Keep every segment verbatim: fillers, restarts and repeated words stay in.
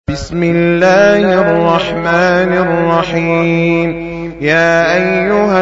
بسم الله الرحمن الرحيم. يا أيها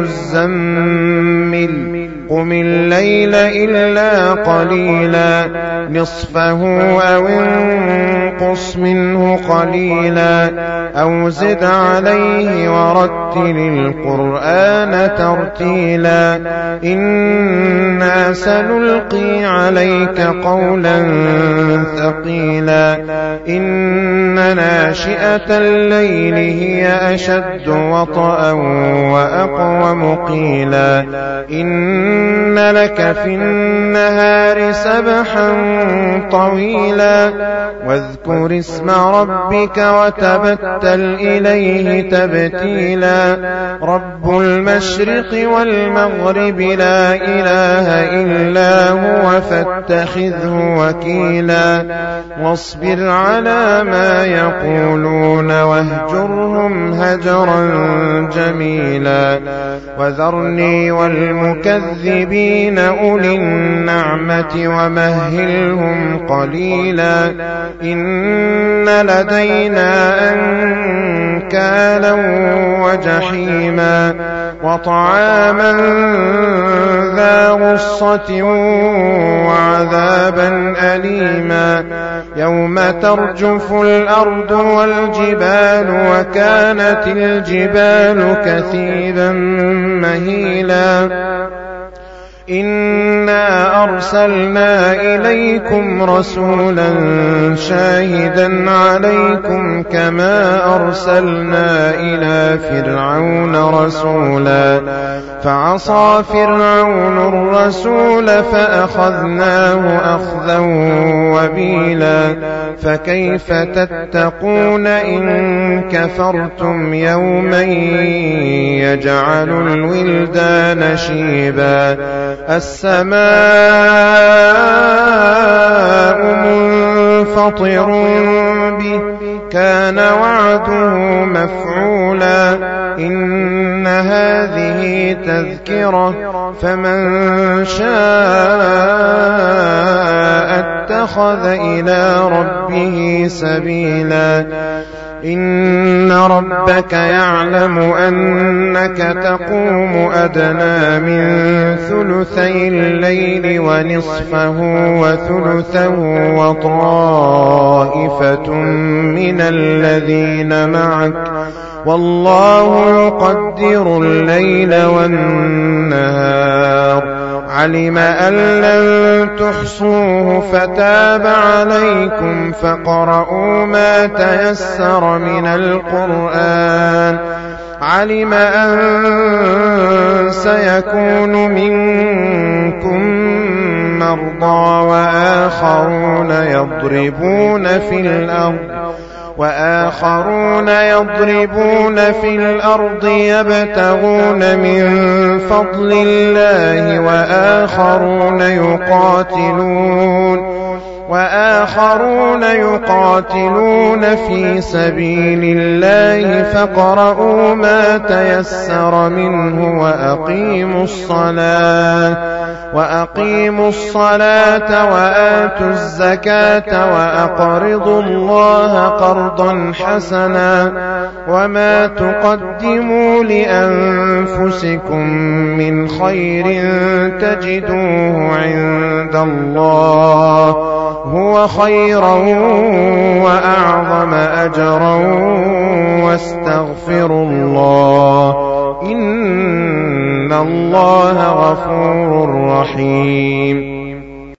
المزمل قم الليل إلا قليلا نصفه أو انقص منه قليلا أو زد عليه ورتل القرآن ترتيلا إنا سنلقي عليك قولا ثقيلا إن ناشئة الليل هي أشد وطئا وأقوم قيلا إن لك في النهار سبحا طويلا واذكر اسم ربك وتبتل إليه تبتيلا رب المشرق والمغرب لا إله إلا هو فاتخذه وكيلا واصبر على ما يقولون واهجرهم هجرا جميلا وذرني والمكذبين أولي النعمة ومهلهم قليلا إن لدينا أنكالا وجحيما وطعاما ذا غصة وعذابا أليما يوم ترجف الأرض والجبال وكانت الجبال كثيبا مهيلا إنا أرسلنا إليكم رسولا شاهدا عليكم كما أرسلنا إلى فرعون رسولا فعصى فرعون الرسول فأخذناه أخذا وبيلا فكيف تتقون إن كفرتم يوما يجعل الولدان شيبا السماء منفطر به كان وعده مفعولا إن هذه تذكرة فمن شاء اتخذ إلى ربه سبيلا إن ربك يعلم أنك تقوم أدنى من ثلثي الليل ونصفه وثلثه وطائفة من الذين معك والله يقدر الليل والنهار علم أن لن تحصوه فتاب عليكم فاقرؤوا ما تيسر من القرآن علم أن سيكون منكم مرضى وآخرون يضربون في الأرض وآخرون يضربون في الأرض يبتغون من فضل الله وآخرون يقاتلون وآخرون يقاتلون في سبيل الله فاقرؤوا ما تيسر منه وأقيموا الصلاة وأقيموا الصلاة وآتوا الزكاة وأقرضوا الله قرضا حسنا وما تقدموا لأنفسكم من خير تجدوه عند الله هو خيرا وأعظم أجرا واستغفروا الله إن الله غفور رحيم.